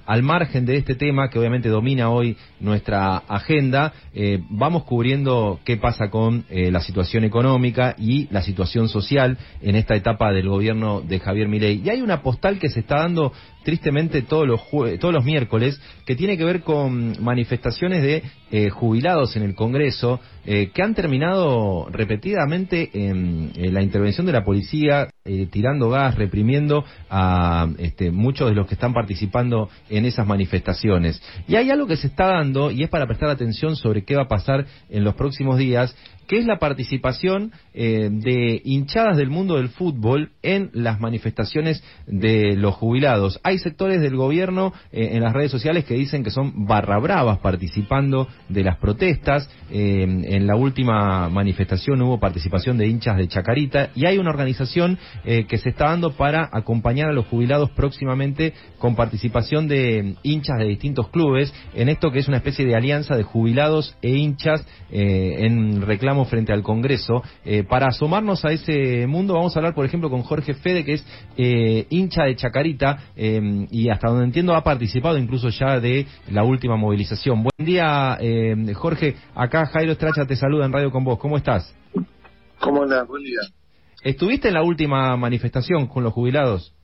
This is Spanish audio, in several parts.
al margen de este tema que obviamente domina hoy nuestra agenda, vamos cubriendo qué pasa con la situación económica y la situación social en esta etapa del gobierno de Javier Milei. Y hay una postal que se está dando tristemente todos los miércoles, que tiene que ver con manifestaciones de jubilados en el Congreso, que han terminado repetidamente en la intervención de la policía, tirando gas, reprimiendo a muchos de los que están participando en esas manifestaciones. Y hay algo que se está dando, y es para prestar atención sobre qué va a pasar en los próximos días, que es la participación de hinchadas del mundo del fútbol en las manifestaciones de los jubilados. Hay sectores del gobierno en las redes sociales que dicen que son barra bravas participando de las protestas. En la última manifestación hubo participación de hinchas de Chacarita, y hay una organización que se está dando para acompañar a los jubilados próximamente con participación de hinchas de distintos clubes, en esto que es una especie de alianza de jubilados e hinchas en reclamo frente al Congreso. Para asomarnos a ese mundo vamos a hablar, por ejemplo, con Jorge Fede, que es hincha de Chacarita, y hasta donde entiendo ha participado incluso ya de la última movilización. Buen día, Jorge. Acá Jairo Estracha te saluda en Radio Con Vos. ¿Cómo estás? ¿Cómo andás? Buen día. ¿Estuviste en la última manifestación con los jubilados?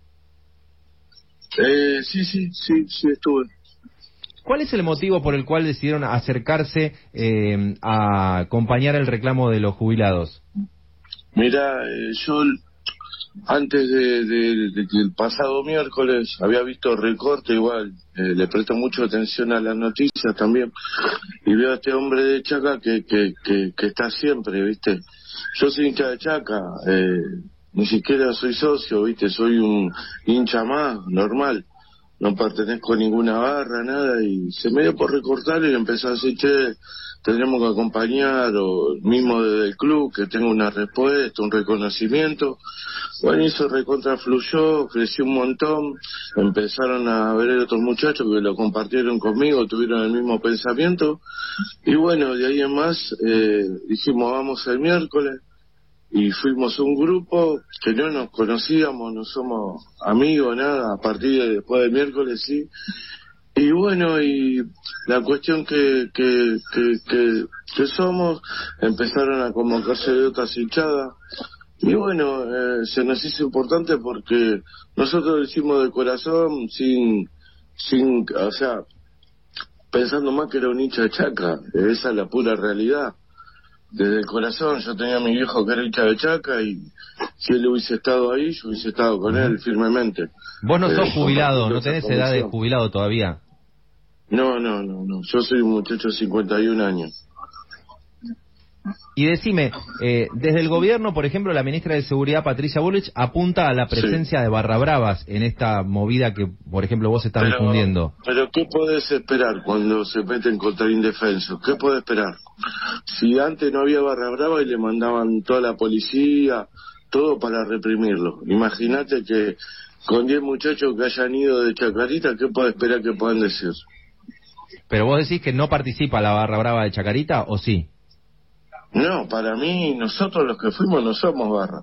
Sí, estuve. ¿Cuál es el motivo por el cual decidieron acercarse a acompañar el reclamo de los jubilados? Mira, yo antes de que el pasado miércoles había visto recorte, igual, le presto mucha atención a las noticias también, y veo a este hombre de Chaca que está siempre, ¿viste? Yo soy hincha de Chaca, ni siquiera soy socio, ¿viste? Soy un hincha más, normal. No pertenezco a ninguna barra, nada, y se me dio por recortar y empezó a decir, che, tendremos que acompañar, o mismo desde el club, que tenga una respuesta, un reconocimiento. Bueno, eso recontra fluyó, creció un montón, empezaron a ver otros muchachos que lo compartieron conmigo, tuvieron el mismo pensamiento, y bueno, de ahí en más, dijimos, vamos el miércoles, y fuimos un grupo que no nos conocíamos, no somos amigos, nada, a partir de después del miércoles sí, y bueno, y la cuestión que somos, empezaron a convocarse de otras hinchadas, y bueno, se nos hizo importante porque nosotros lo hicimos de corazón, sin, o sea, pensando más que era un hincha de Chaca, esa es la pura realidad. Desde el corazón, yo tenía a mi viejo que era hincha de Chaca, y si él hubiese estado ahí, yo hubiese estado con él firmemente. Vos no sos jubilado, no tenés edad de jubilado todavía. No, yo soy un muchacho de 51 años. Y decime, desde el gobierno, por ejemplo, la ministra de Seguridad, Patricia Bullrich, apunta a la presencia de barra bravas en esta movida que, por ejemplo, vos estás difundiendo. Pero ¿qué podés esperar cuando se meten contra indefensos? ¿Qué podés esperar? Si antes no había barra brava y le mandaban toda la policía, todo para reprimirlo. Imagínate que con 10 muchachos que hayan ido de Chacarita, ¿qué podés esperar que puedan decir? Pero vos decís que no participa la barra brava de Chacarita, ¿o sí? No, para mí, nosotros los que fuimos no somos barra.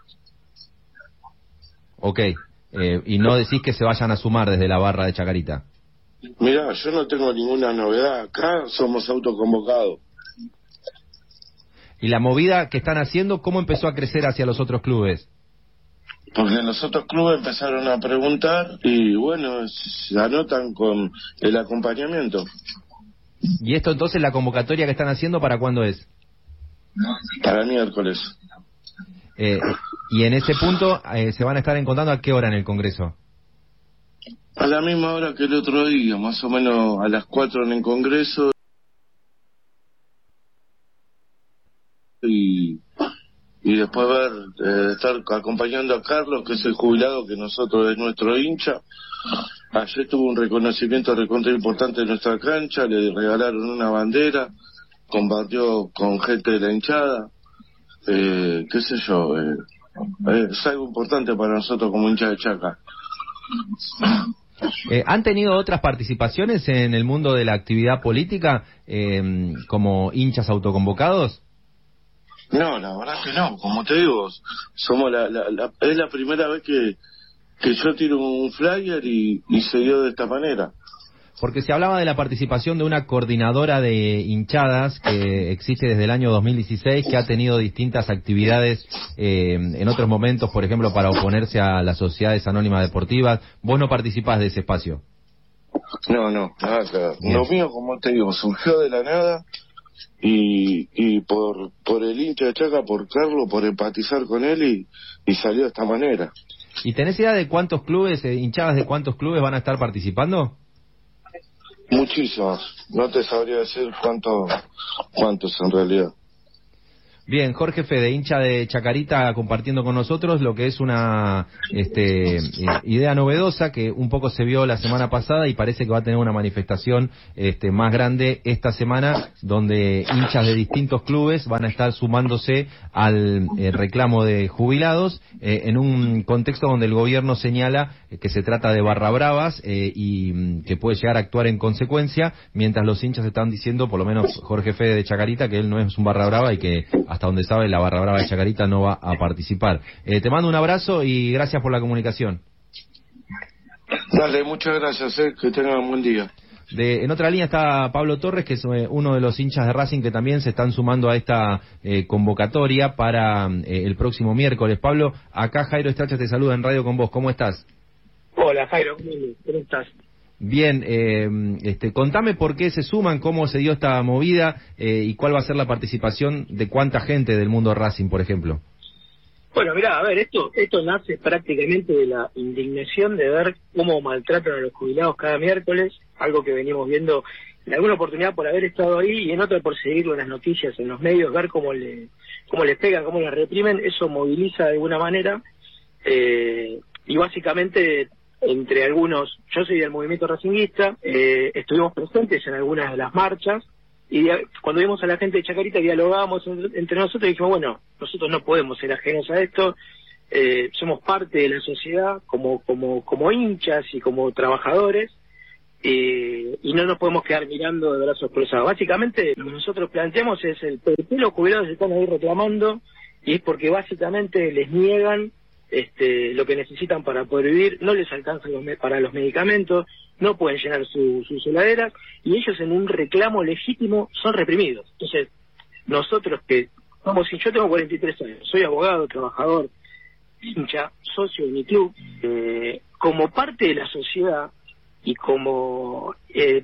Ok, y no decís que se vayan a sumar desde la barra de Chacarita. Mirá, yo no tengo ninguna novedad, acá somos autoconvocados. ¿Y la movida que están haciendo, cómo empezó a crecer hacia los otros clubes? Porque los otros clubes empezaron a preguntar y bueno, se anotan con el acompañamiento. ¿Y esto entonces, la convocatoria que están haciendo, para cuándo es? Para el miércoles. Y en ese punto se van a estar encontrando ¿a qué hora en el Congreso? A la misma hora que el otro día, más o menos a las 4 en el Congreso. Y después estar acompañando a Carlos, que es el jubilado que nosotros es nuestro hincha. Ayer tuvo un reconocimiento recontra importante en nuestra cancha, le regalaron una bandera, compartió con gente de la hinchada, qué sé yo, es algo importante para nosotros como hincha de Chaca. ¿Han tenido otras participaciones en el mundo de la actividad política como hinchas autoconvocados? No, la verdad que no, como te digo, somos es la primera vez que que yo tiro un flyer y se dio de esta manera. Porque se hablaba de la participación de una coordinadora de hinchadas que existe desde el año 2016, que ha tenido distintas actividades en otros momentos, por ejemplo, para oponerse a las sociedades anónimas deportivas. ¿Vos no participás de ese espacio? No, nada que ver. Lo mío, como te digo, surgió de la nada y por el hincha de Chaca, por Carlos, por empatizar con él y salió de esta manera. ¿Y tenés idea de cuántos clubes, hinchadas de cuántos clubes van a estar participando? Muchísimos, no te sabría decir cuántos en realidad. Bien, Jorge Fede, hincha de Chacarita, compartiendo con nosotros lo que es una idea novedosa que un poco se vio la semana pasada y parece que va a tener una manifestación más grande esta semana, donde hinchas de distintos clubes van a estar sumándose al reclamo de jubilados en un contexto donde el gobierno señala que se trata de barra bravas y que puede llegar a actuar en consecuencia, mientras los hinchas están diciendo, por lo menos Jorge Fede de Chacarita, que él no es un barra brava y que hasta donde sabe la barra brava de Chacarita no va a participar. Te mando un abrazo y gracias por la comunicación. Dale, muchas gracias, que tengan un buen día. En otra línea está Pablo Torres, que es uno de los hinchas de Racing que también se están sumando a esta convocatoria para el próximo miércoles. Pablo, acá Jairo Estracha te saluda en Radio con vos. ¿Cómo estás? Hola Jairo, ¿cómo estás? Bien, contame por qué se suman, cómo se dio esta movida y cuál va a ser la participación de cuánta gente del mundo Racing, por ejemplo. Bueno, mirá, a ver, esto nace prácticamente de la indignación de ver cómo maltratan a los jubilados cada miércoles, algo que venimos viendo en alguna oportunidad por haber estado ahí y en otra por seguirlo en las noticias, en los medios, ver cómo les pegan, cómo les reprimen. Eso moviliza de alguna manera y básicamente entre algunos, yo soy del movimiento racinguista, estuvimos presentes en algunas de las marchas y cuando vimos a la gente de Chacarita dialogamos entre nosotros y dijimos, bueno, nosotros no podemos ser ajenos a esto, somos parte de la sociedad como hinchas y como trabajadores y no nos podemos quedar mirando de brazos cruzados. Básicamente lo que nosotros planteamos es por qué los jubilados están ahí reclamando, y es porque básicamente les niegan lo que necesitan para poder vivir, no les alcanza para los medicamentos, no pueden llenar sus heladeras, y ellos en un reclamo legítimo son reprimidos. Entonces, nosotros yo tengo 43 años, soy abogado, trabajador, hincha, socio de mi club, como parte de la sociedad y como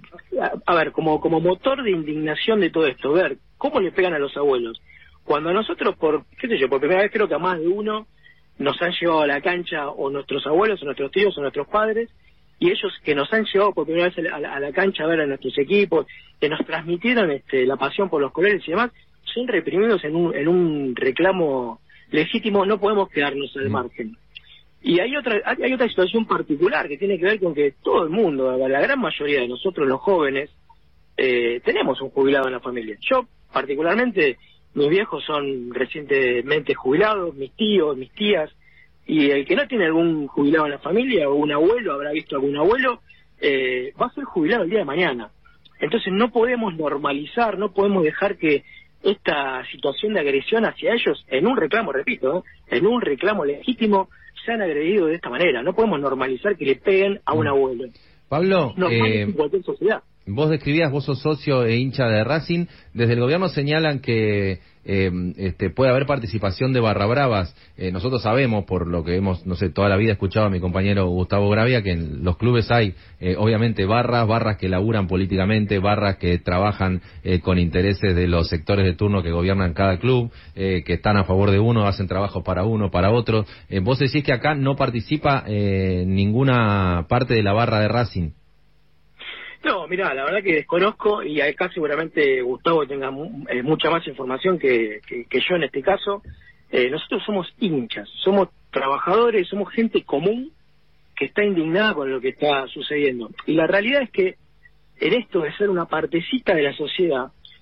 como motor de indignación de todo esto, ver cómo le pegan a los abuelos. Cuando a nosotros, por primera vez creo que a más de uno nos han llevado a la cancha o nuestros abuelos, o nuestros tíos, o nuestros padres, y ellos que nos han llevado por primera vez a la cancha a ver a nuestros equipos, que nos transmitieron la pasión por los colores y demás, son reprimidos en un reclamo legítimo. No podemos quedarnos al margen. Y hay otra situación particular que tiene que ver con que todo el mundo, la gran mayoría de nosotros los jóvenes, tenemos un jubilado en la familia. Yo particularmente, mis viejos son recientemente jubilados, mis tíos, mis tías, y el que no tiene algún jubilado en la familia, o un abuelo, habrá visto algún abuelo, va a ser jubilado el día de mañana. Entonces no podemos normalizar, no podemos dejar que esta situación de agresión hacia ellos, en un reclamo, repito, en un reclamo legítimo, sean agredidos de esta manera. No podemos normalizar que le peguen a un abuelo. Pablo, en cualquier sociedad. Vos describías, vos sos socio e hincha de Racing. Desde el gobierno señalan que puede haber participación de barra bravas. Nosotros sabemos, por lo que hemos, toda la vida escuchado a mi compañero Gustavo Gravia, que en los clubes hay, obviamente, barras que laburan políticamente, barras que trabajan con intereses de los sectores de turno que gobiernan cada club, que están a favor de uno, hacen trabajos para uno, para otro. Vos decís que acá no participa ninguna parte de la barra de Racing. No, mirá, la verdad que desconozco, y acá seguramente Gustavo tenga mucha más información que yo en este caso. Nosotros somos hinchas, somos trabajadores, somos gente común que está indignada con lo que está sucediendo. Y la realidad es que en esto de ser una partecita de la sociedad,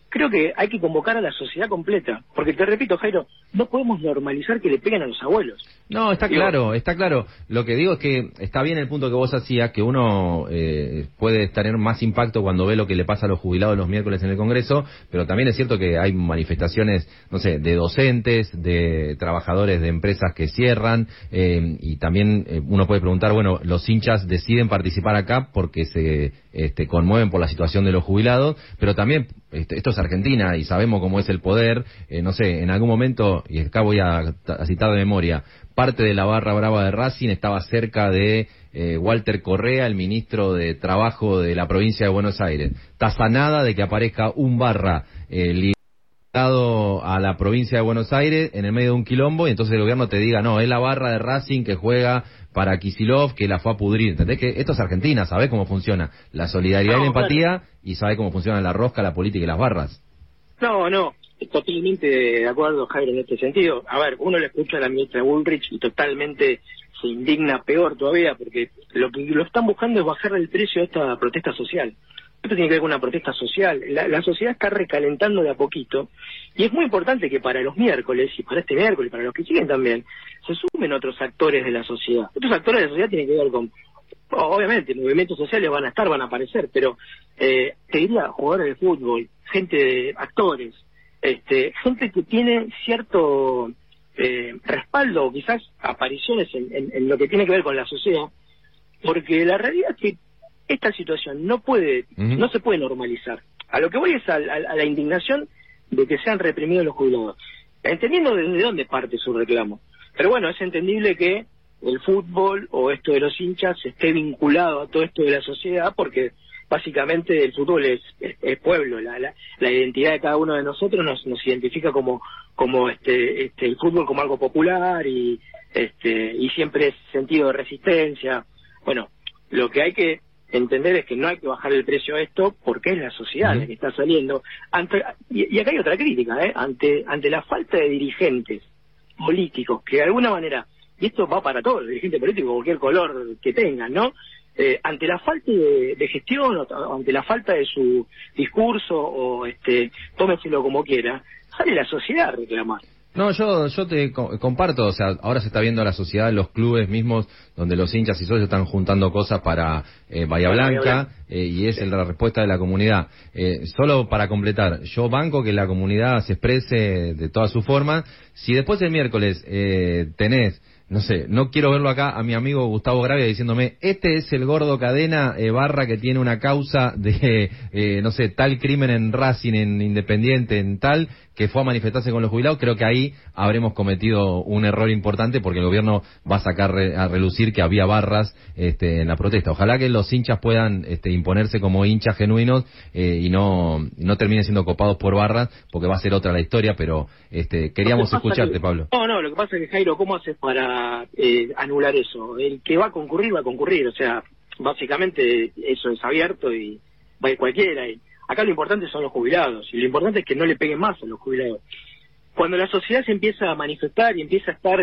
creo que hay que convocar a la sociedad completa, porque te repito, Jairo, no podemos normalizar que le peguen a los abuelos. No, está claro, está claro. Lo que digo es que está bien el punto que vos hacías, que uno puede tener más impacto cuando ve lo que le pasa a los jubilados los miércoles en el Congreso, pero también es cierto que hay manifestaciones, no sé, de docentes, de trabajadores de empresas que cierran, y también uno puede preguntar, bueno, los hinchas deciden participar acá porque se conmueven por la situación de los jubilados, pero también esto es Argentina y sabemos cómo es el poder, no sé, en algún momento, y acá voy a citar de memoria, parte de la barra brava de Racing estaba cerca de Walter Correa, el ministro de Trabajo de la provincia de Buenos Aires. Está nada de que aparezca un barra ligado a la provincia de Buenos Aires en el medio de un quilombo y entonces el gobierno te diga, no, es la barra de Racing que juega para Kicillof, que la fue a pudrir. ¿Entendés? Que esto es Argentina, ¿sabés cómo funciona la solidaridad y la empatía? Claro. Y sabés cómo funciona la rosca, la política y las barras. No, totalmente de acuerdo, Jairo, en este sentido. A ver, uno le escucha a la ministra Bullrich y totalmente se indigna peor todavía, porque lo que lo están buscando es bajar el precio de esta protesta social. Esto tiene que ver con una protesta social. La sociedad está recalentando de a poquito, y es muy importante que para los miércoles, y para este miércoles, para los que siguen también, se sumen otros actores de la sociedad. Otros actores de la sociedad tienen que ver con, obviamente, movimientos sociales van a aparecer, pero te diría, jugadores de fútbol, actores, gente que tiene cierto respaldo, o quizás apariciones en lo que tiene que ver con la sociedad, porque la realidad es que esta situación no se puede normalizar. A lo que voy es a la indignación de que sean reprimidos los jubilados, entendiendo desde dónde parte su reclamo. Pero bueno, es entendible que el fútbol o esto de los hinchas esté vinculado a todo esto de la sociedad, porque básicamente el fútbol es pueblo, la identidad de cada uno de nosotros nos identifica como el fútbol como algo popular y siempre es sentido de resistencia. Bueno, lo que hay que entender es que no hay que bajar el precio a esto porque es la sociedad la que está saliendo. Y acá hay otra crítica, ante la falta de dirigentes políticos que de alguna manera, y esto va para todos los dirigentes políticos, cualquier color que tengan, ¿no? Ante la falta de gestión, o ante la falta de su discurso, o tómeselo como quiera, sale la sociedad a reclamar. No, yo te comparto, o sea, ahora se está viendo la sociedad, los clubes mismos, donde los hinchas y socios están juntando cosas para Bahía Blanca, y es la respuesta de la comunidad. Solo para completar, yo banco que la comunidad se exprese de todas sus formas. Si después del miércoles tenés, no sé, no quiero verlo acá a mi amigo Gustavo Gravia diciéndome, este es el gordo cadena barra que tiene una causa de, no sé, tal crimen en Racing, en Independiente, en tal, que fue a manifestarse con los jubilados. Creo que ahí habremos cometido un error importante porque el gobierno va a sacar a relucir que había barras en la protesta. Ojalá que los hinchas puedan imponerse como hinchas genuinos y no terminen siendo copados por barras, porque va a ser otra la historia, pero queríamos escucharte, Pablo. No, lo que pasa es que, Jairo, ¿cómo haces para anular eso? El que va a concurrir, o sea, básicamente eso es abierto y va a ir cualquiera. Y acá lo importante son los jubilados, y lo importante es que no le peguen más a los jubilados. Cuando la sociedad se empieza a manifestar y empieza a estar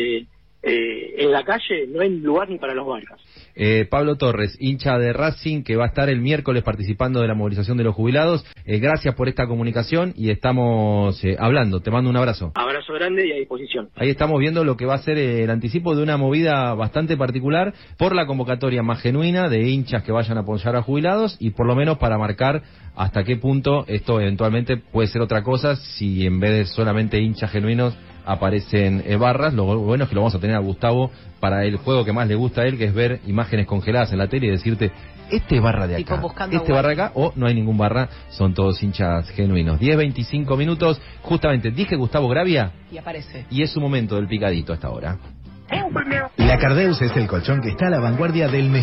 en la calle, no hay lugar ni para los barcas. Pablo Torres, hincha de Racing, que va a estar el miércoles participando de la movilización de los jubilados. Gracias por esta comunicación y estamos hablando. Te mando un abrazo. Abrazo grande y a disposición. Ahí estamos viendo lo que va a ser el anticipo de una movida bastante particular por la convocatoria más genuina de hinchas que vayan a apoyar a jubilados, y por lo menos para marcar hasta qué punto esto eventualmente puede ser otra cosa si en vez de solamente hinchas genuinos aparecen barras. Lo bueno es que lo vamos a tener a Gustavo para el juego que más le gusta a él, que es ver imágenes congeladas en la tele y decirte, este barra de acá, este barra de acá, o no hay ningún barra, son todos hinchas genuinos. 10:25 minutos, justamente dije Gustavo Gravia y aparece. Y es su momento del picadito hasta ahora. La Cardeus es el colchón que está a la vanguardia del